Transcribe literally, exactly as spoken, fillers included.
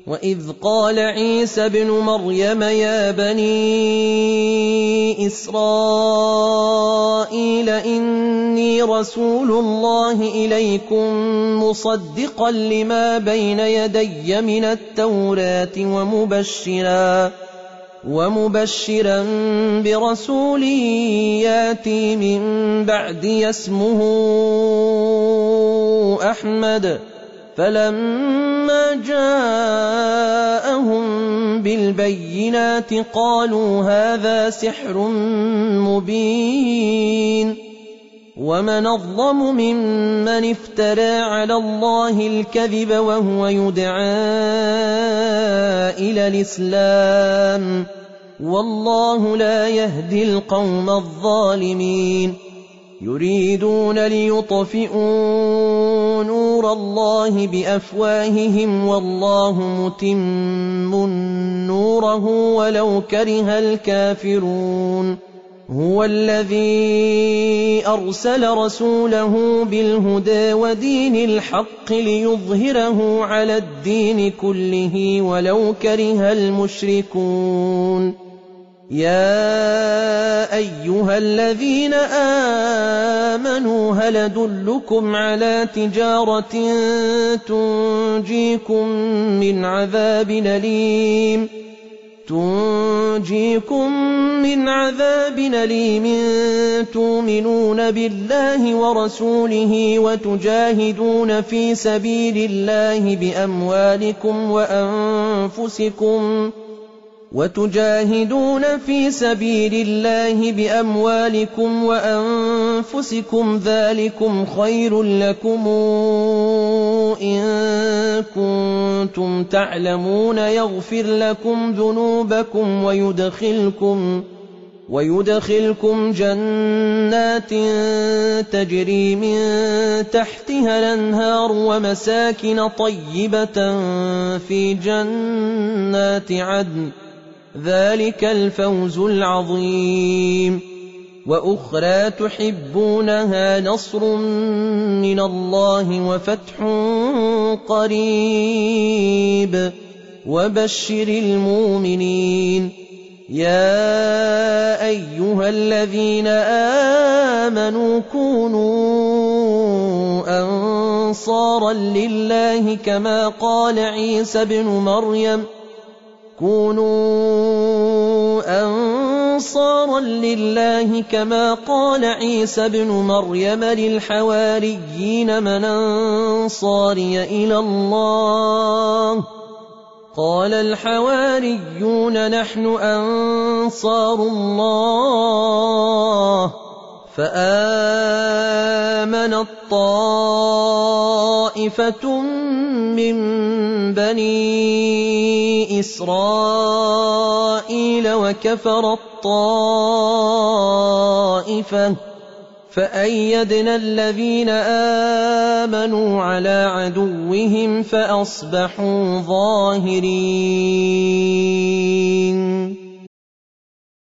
وإذ قال عيسى ابن مريم يا بني إسرائيل إني رسول الله إليكم مصدقا لما بين يدي من التوراة ومبشرا ومبشرا برسول ياتي من بعدي اسمه أحمد. فلما جاءهم بالبينات قالوا هذا سحر مبين. ومن أظلم ممن افترى على الله الكذب وهو يدعى إلى الإسلام والله لا يهدي القوم الظالمين. يريدون ليطفئوا نور الله بأفواههم والله متم نوره ولو كره الكافرون. هو الذي أرسل رسوله بالهدى ودين الحق ليظهره على الدين كله ولو كره المشركون. يا أيها الذين آمنوا هل أدلكم على تجارة تنجيكم من عذاب أليم تنجيكم من عذاب أليم تؤمنون بالله ورسوله وتجاهدون في سبيل الله بأموالكم وأنفسكم وتجاهدون في سبيل الله بأموالكم وأنفسكم ذلكم خير لكم إن كنتم تعلمون يغفر لكم ذنوبكم ويدخلكم ويدخلكم جنات تجري من تحتها الأنهار ومساكن طيبة في جنات عدن ذلك الفوز العظيم. وأخرى تحبونها نصر من الله وفتح قريب وبشر المؤمنين. يا أيها الذين آمنوا كونوا أنصارا لله كما قال عيسى بن مريم كونوا أنصارا لله كما قال عيسى بن مريم للحواريين من أنصاري إلى الله قال الحواريون نحن أنصار الله. فآمنت طائفة من بني إسرائيل وكفرت طائفة فأيدنا الذين آمنوا على عدوهم فأصبحوا ظاهرين.